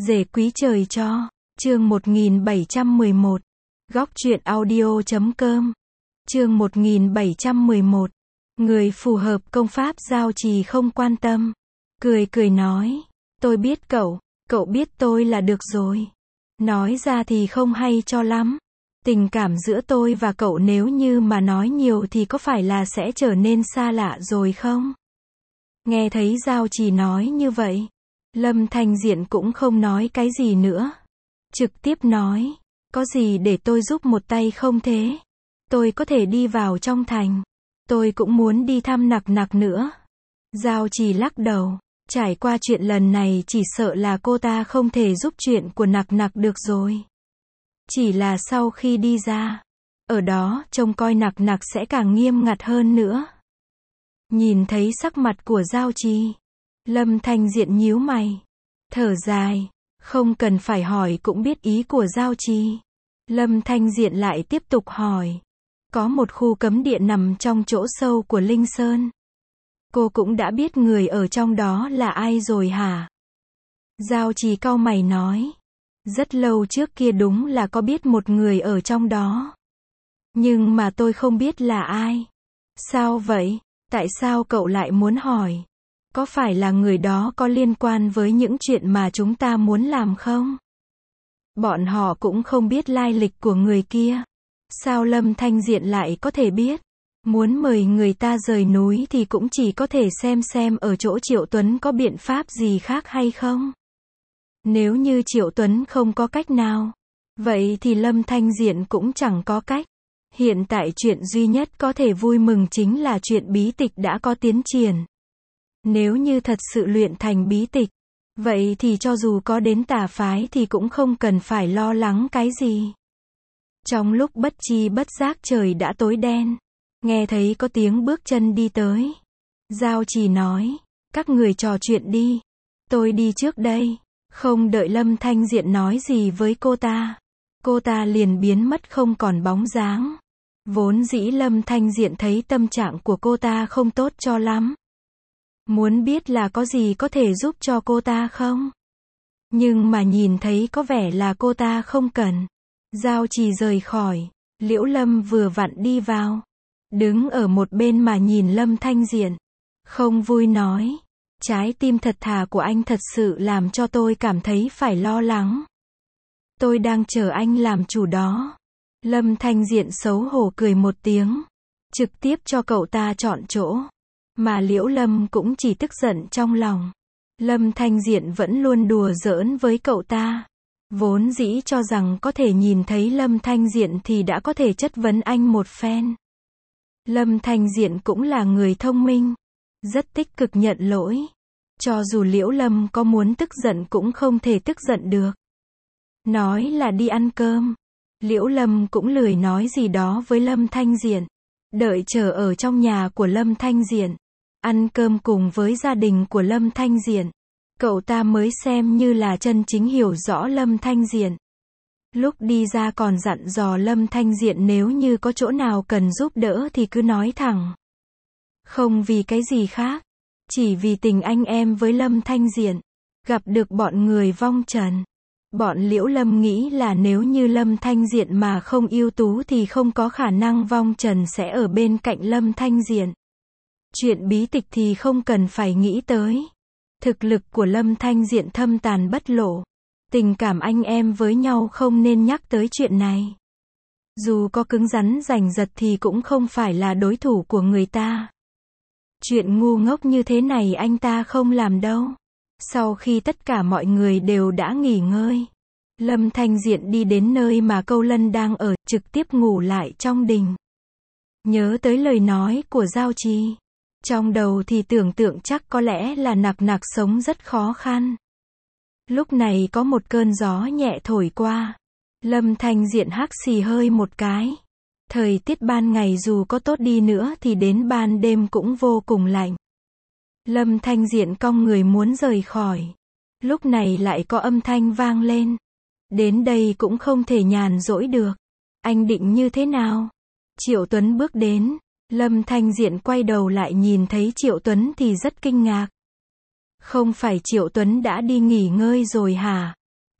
Rể quý trời cho. Chương 1711. Góc truyện audio.com. Chương 1711. Người phù hợp công pháp giao trì không quan tâm. Cười cười nói. Tôi biết cậu biết tôi là được rồi. Nói ra thì không hay cho lắm. Tình cảm giữa tôi và cậu nếu như mà nói nhiều thì có phải là sẽ trở nên xa lạ rồi không? Nghe thấy giao trì nói như vậy, Lâm Thanh Diện cũng không nói cái gì nữa. Trực tiếp nói, có gì để tôi giúp một tay không thế? Tôi có thể đi vào trong thành. Tôi cũng muốn đi thăm Nặc Nặc nữa. Giao trì lắc đầu, trải qua chuyện lần này chỉ sợ là cô ta không thể giúp chuyện của Nặc Nặc được rồi. Chỉ là sau khi đi ra, ở đó trông coi Nặc Nặc sẽ càng nghiêm ngặt hơn nữa. Nhìn thấy sắc mặt của Giao trì, Lâm Thanh Diện nhíu mày, thở dài, không cần phải hỏi cũng biết ý của Giao trì. Lâm Thanh Diện lại tiếp tục hỏi, có một khu cấm địa nằm trong chỗ sâu của Linh Sơn. Cô cũng đã biết người ở trong đó là ai rồi hả? Giao trì cau mày nói, rất lâu trước kia đúng là có biết một người ở trong đó. Nhưng mà tôi không biết là ai. Sao vậy? Tại sao cậu lại muốn hỏi? Có phải là người đó có liên quan với những chuyện mà chúng ta muốn làm không? Bọn họ cũng không biết lai lịch của người kia. Sao Lâm Thanh Diện lại có thể biết? Muốn mời người ta rời núi thì cũng chỉ có thể xem ở chỗ Triệu Tuấn có biện pháp gì khác hay không? Nếu như Triệu Tuấn không có cách nào, vậy thì Lâm Thanh Diện cũng chẳng có cách. Hiện tại chuyện duy nhất có thể vui mừng chính là chuyện bí tịch đã có tiến triển. Nếu như thật sự luyện thành bí tịch, vậy thì cho dù có đến tà phái thì cũng không cần phải lo lắng cái gì. Trong lúc bất chi bất giác trời đã tối đen, nghe thấy có tiếng bước chân đi tới. Giao trì nói, các người trò chuyện đi, tôi đi trước đây. Không đợi Lâm Thanh Diện nói gì với cô ta liền biến mất không còn bóng dáng. Vốn dĩ Lâm Thanh Diện thấy tâm trạng của cô ta không tốt cho lắm. Muốn biết là có gì có thể giúp cho cô ta không? Nhưng mà nhìn thấy có vẻ là cô ta không cần. Giao trì rời khỏi, Liễu Lâm vừa vặn đi vào. Đứng ở một bên mà nhìn Lâm Thanh Diện. Không vui nói, trái tim thật thà của anh thật sự làm cho tôi cảm thấy phải lo lắng. Tôi đang chờ anh làm chủ đó. Lâm Thanh Diện xấu hổ cười một tiếng, trực tiếp cho cậu ta chọn chỗ. Mà Liễu Lâm cũng chỉ tức giận trong lòng. Lâm Thanh Diện vẫn luôn đùa giỡn với cậu ta. Vốn dĩ cho rằng có thể nhìn thấy Lâm Thanh Diện thì đã có thể chất vấn anh một phen. Lâm Thanh Diện cũng là người thông minh, rất tích cực nhận lỗi. Cho dù Liễu Lâm có muốn tức giận cũng không thể tức giận được. Nói là đi ăn cơm, Liễu Lâm cũng lười nói gì đó với Lâm Thanh Diện. Đợi chờ ở trong nhà của Lâm Thanh Diện, ăn cơm cùng với gia đình của Lâm Thanh Diện, cậu ta mới xem như là chân chính hiểu rõ Lâm Thanh Diện. Lúc đi ra còn dặn dò Lâm Thanh Diện nếu như có chỗ nào cần giúp đỡ thì cứ nói thẳng. Không vì cái gì khác, chỉ vì tình anh em với Lâm Thanh Diện. Gặp được bọn người vong trần, bọn Liễu Lâm nghĩ là nếu như Lâm Thanh Diện mà không ưu tú thì không có khả năng vong trần sẽ ở bên cạnh Lâm Thanh Diện. Chuyện bí tịch thì không cần phải nghĩ tới. Thực lực của Lâm Thanh Diện thâm tàn bất lộ. Tình cảm anh em với nhau không nên nhắc tới chuyện này. Dù có cứng rắn giành giật thì cũng không phải là đối thủ của người ta. Chuyện ngu ngốc như thế này anh ta không làm đâu. Sau khi tất cả mọi người đều đã nghỉ ngơi, Lâm Thanh Diện đi đến nơi mà Câu Lân đang ở, trực tiếp ngủ lại trong đình. Nhớ tới lời nói của Giao trì, trong đầu thì tưởng tượng chắc có lẽ là Nặc Nặc sống rất khó khăn. Lúc này có một cơn gió nhẹ thổi qua, Lâm Thanh Diện hắt xì hơi một cái. Thời tiết ban ngày dù có tốt đi nữa thì đến ban đêm cũng vô cùng lạnh. Lâm Thanh Diện cong người muốn rời khỏi. Lúc này lại có âm thanh vang lên. Đến đây cũng không thể nhàn rỗi được. Anh định như thế nào? Triệu Tuấn bước đến. Lâm Thanh Diện quay đầu lại nhìn thấy Triệu Tuấn thì rất kinh ngạc. Không phải Triệu Tuấn đã đi nghỉ ngơi rồi hả?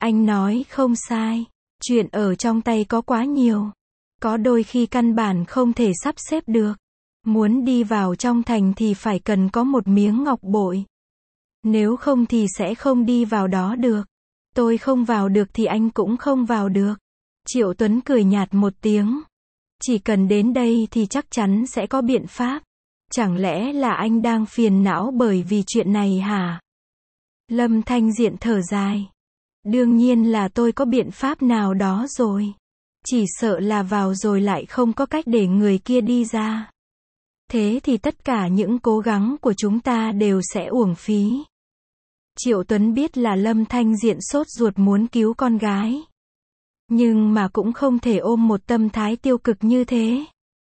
Anh nói không sai. Chuyện ở trong tay có quá nhiều. Có đôi khi căn bản không thể sắp xếp được. Muốn đi vào trong thành thì phải cần có một miếng ngọc bội. Nếu không thì sẽ không đi vào đó được. Tôi không vào được thì anh cũng không vào được. Triệu Tuấn cười nhạt một tiếng. Chỉ cần đến đây thì chắc chắn sẽ có biện pháp. Chẳng lẽ là anh đang phiền não bởi vì chuyện này hả? Lâm Thanh Diện thở dài. Đương nhiên là tôi có biện pháp nào đó rồi. Chỉ sợ là vào rồi lại không có cách để người kia đi ra. Thế thì tất cả những cố gắng của chúng ta đều sẽ uổng phí. Triệu Tuấn biết là Lâm Thanh Diện sốt ruột muốn cứu con gái. Nhưng mà cũng không thể ôm một tâm thái tiêu cực như thế.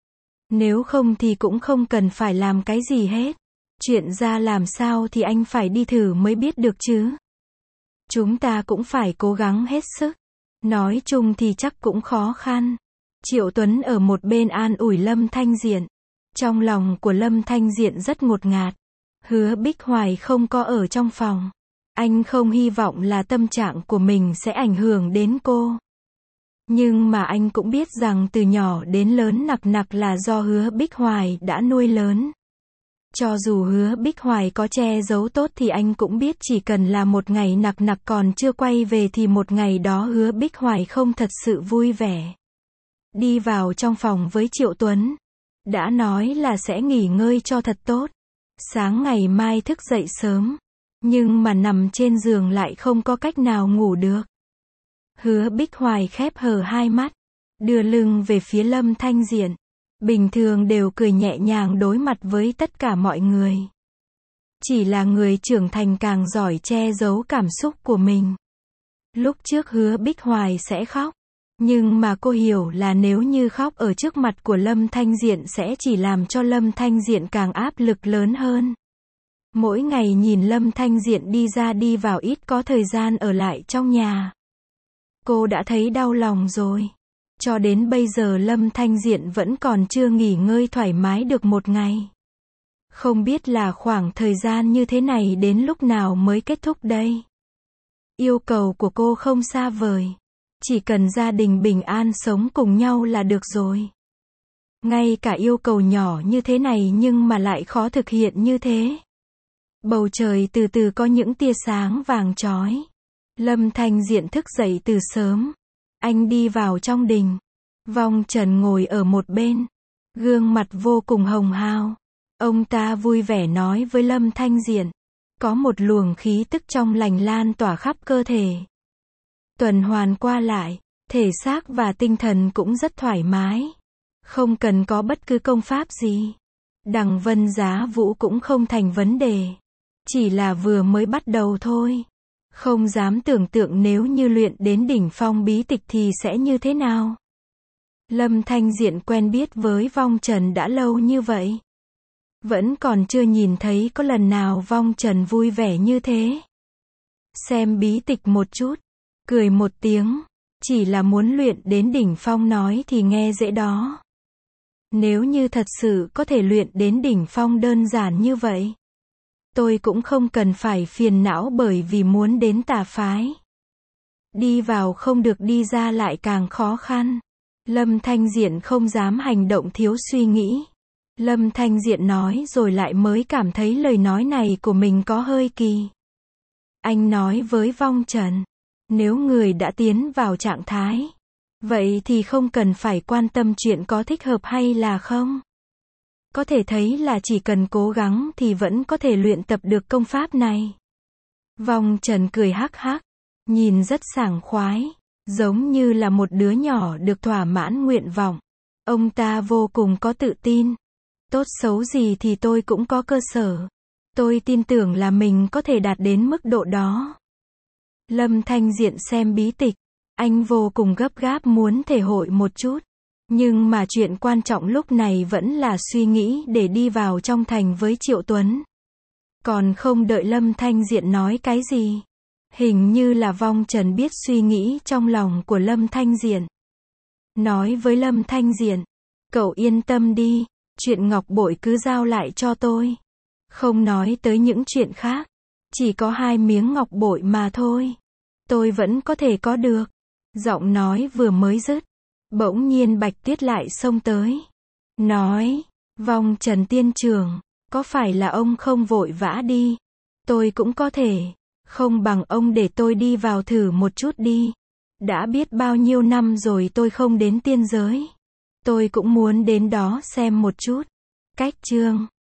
Nếu không thì cũng không cần phải làm cái gì hết. Chuyện ra làm sao thì anh phải đi thử mới biết được chứ. Chúng ta cũng phải cố gắng hết sức. Nói chung thì chắc cũng khó khăn. Triệu Tuấn ở một bên an ủi Lâm Thanh Diện. Trong lòng của Lâm Thanh Diện rất ngột ngạt. Hứa Bích Hoài không có ở trong phòng. Anh không hy vọng là tâm trạng của mình sẽ ảnh hưởng đến cô. Nhưng mà anh cũng biết rằng từ nhỏ đến lớn nặc nặc là do Hứa Bích Hoài đã nuôi lớn. Cho dù Hứa Bích Hoài có che giấu tốt thì anh cũng biết chỉ cần là một ngày nặc nặc còn chưa quay về thì một ngày đó Hứa Bích Hoài không thật sự vui vẻ. Đi vào trong phòng với Triệu Tuấn. Đã nói là sẽ nghỉ ngơi cho thật tốt. Sáng ngày mai thức dậy sớm. Nhưng mà nằm trên giường lại không có cách nào ngủ được. Hứa Bích Hoài khép hờ hai mắt. Đưa lưng về phía Lâm Thanh Diện. Bình thường đều cười nhẹ nhàng đối mặt với tất cả mọi người. Chỉ là người trưởng thành càng giỏi che giấu cảm xúc của mình. Lúc trước Hứa Bích Hoài sẽ khóc. Nhưng mà cô hiểu là nếu như khóc ở trước mặt của Lâm Thanh Diện sẽ chỉ làm cho Lâm Thanh Diện càng áp lực lớn hơn. Mỗi ngày nhìn Lâm Thanh Diện đi ra đi vào ít có thời gian ở lại trong nhà. Cô đã thấy đau lòng rồi. Cho đến bây giờ Lâm Thanh Diện vẫn còn chưa nghỉ ngơi thoải mái được một ngày. Không biết là khoảng thời gian như thế này đến lúc nào mới kết thúc đây. Yêu cầu của cô không xa vời. Chỉ cần gia đình bình an sống cùng nhau là được rồi. Ngay cả yêu cầu nhỏ như thế này nhưng mà lại khó thực hiện như thế. Bầu trời từ từ có những tia sáng vàng chói. Lâm Thanh Diện thức dậy từ sớm. Anh đi vào trong đình. Vong Trần ngồi ở một bên. Gương mặt vô cùng hồng hào. Ông ta vui vẻ nói với Lâm Thanh Diện. Có một luồng khí tức trong lành lan tỏa khắp cơ thể. Tuần hoàn qua lại. Thể xác và tinh thần cũng rất thoải mái. Không cần có bất cứ công pháp gì. Đằng Vân Giá Vũ cũng không thành vấn đề. Chỉ là vừa mới bắt đầu thôi. Không dám tưởng tượng nếu như luyện đến đỉnh phong bí tịch thì sẽ như thế nào. Lâm Thanh Diện quen biết với Vong Trần đã lâu như vậy. Vẫn còn chưa nhìn thấy có lần nào Vong Trần vui vẻ như thế. Xem bí tịch một chút. Cười một tiếng. Chỉ là muốn luyện đến đỉnh phong nói thì nghe dễ đó. Nếu như thật sự có thể luyện đến đỉnh phong đơn giản như vậy. Tôi cũng không cần phải phiền não bởi vì muốn đến tà phái. Đi vào không được đi ra lại càng khó khăn. Lâm Thanh Diện không dám hành động thiếu suy nghĩ. Lâm Thanh Diện nói rồi lại mới cảm thấy lời nói này của mình có hơi kỳ. Anh nói với Vong Trần. Nếu người đã tiến vào trạng thái. Vậy thì không cần phải quan tâm chuyện có thích hợp hay là không. Có thể thấy là chỉ cần cố gắng thì vẫn có thể luyện tập được công pháp này. Vong Trần cười hắc hắc. Nhìn rất sảng khoái. Giống như là một đứa nhỏ được thỏa mãn nguyện vọng. Ông ta vô cùng có tự tin. Tốt xấu gì thì tôi cũng có cơ sở. Tôi tin tưởng là mình có thể đạt đến mức độ đó. Lâm Thanh Diện xem bí tịch. Anh vô cùng gấp gáp muốn thể hội một chút. Nhưng mà chuyện quan trọng lúc này vẫn là suy nghĩ để đi vào trong thành với Triệu Tuấn. Còn không đợi Lâm Thanh Diện nói cái gì. Hình như là Vong Trần biết suy nghĩ trong lòng của Lâm Thanh Diện. Nói với Lâm Thanh Diện. Cậu yên tâm đi. Chuyện ngọc bội cứ giao lại cho tôi. Không nói tới những chuyện khác. Chỉ có 2 miếng ngọc bội mà thôi. tôi vẫn có thể có được. Giọng nói vừa mới dứt, bỗng nhiên Bạch Tuyết lại xông tới. Nói, Vong Trần tiên trưởng, có phải là ông không vội vã đi? Tôi cũng có thể. Không bằng ông để tôi đi vào thử một chút đi. Đã biết bao nhiêu năm rồi tôi không đến tiên giới. Tôi cũng muốn đến đó xem một chút. Cách chương